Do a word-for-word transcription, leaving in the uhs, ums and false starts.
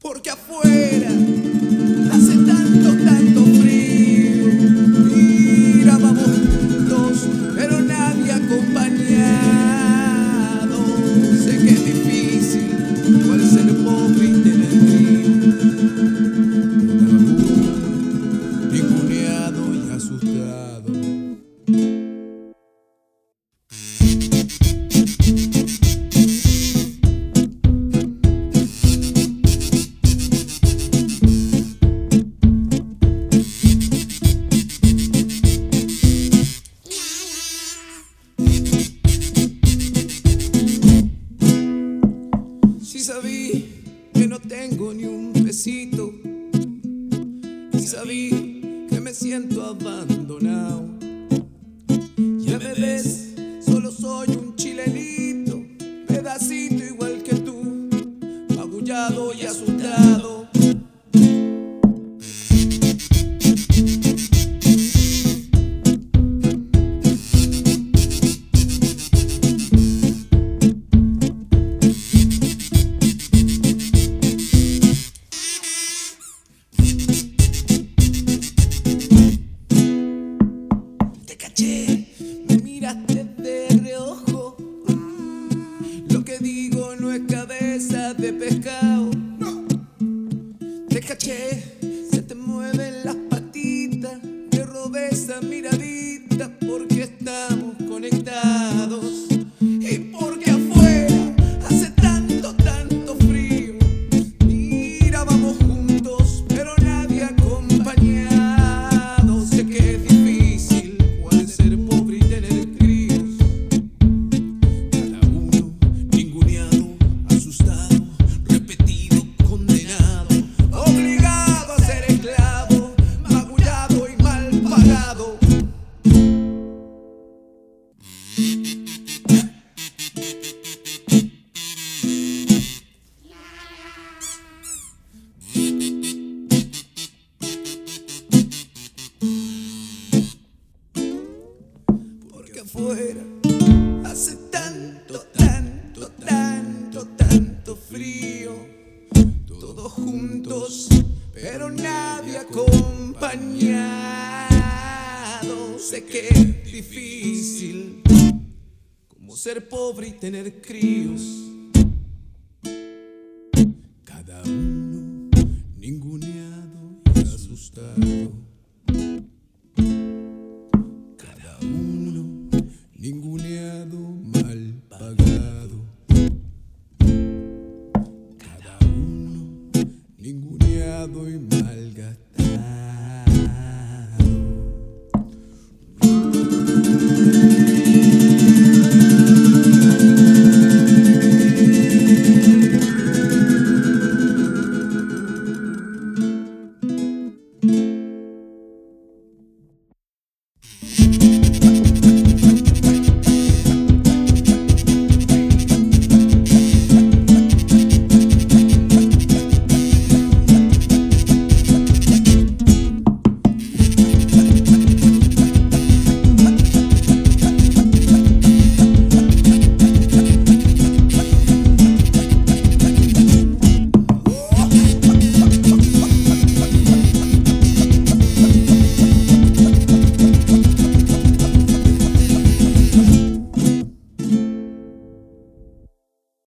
porque afuera hace tanto, tanto frío. Mira, vamos juntos, pero nadie acompañado. Sé que es difícil, igual ser pobre y tener frío. Ninguneado y asustado. Si sabí que no tengo ni un pesito, y sabí que me siento abandonado. Ya me ves, solo soy un chilenito, pedacito igual que tú, magullado y asustado. Me miraste de reojo. Lo que digo no es cabeza de pescado. Te caché, se te mueven las patitas. Te robé esa miradita porque estamos conectados. Y porque afuera hace tanto, tanto frío. Mira, vamos juntos, pero nadie acompañado. Sé que es difícil ser pobre y tener críos. Cada uno ninguneado, asustado, repetido, condenado, obligado a ser esclavo, magullado y mal pagado. Porque afuera hace tanto, tanto, tanto, tanto frío. Todos juntos, pero nadie acompañado. Sé que es difícil como ser pobre y tener críos. Cada uno ninguneado y asustado. Ninguneado, mal pagado. Cada uno ninguneado y mal gastado.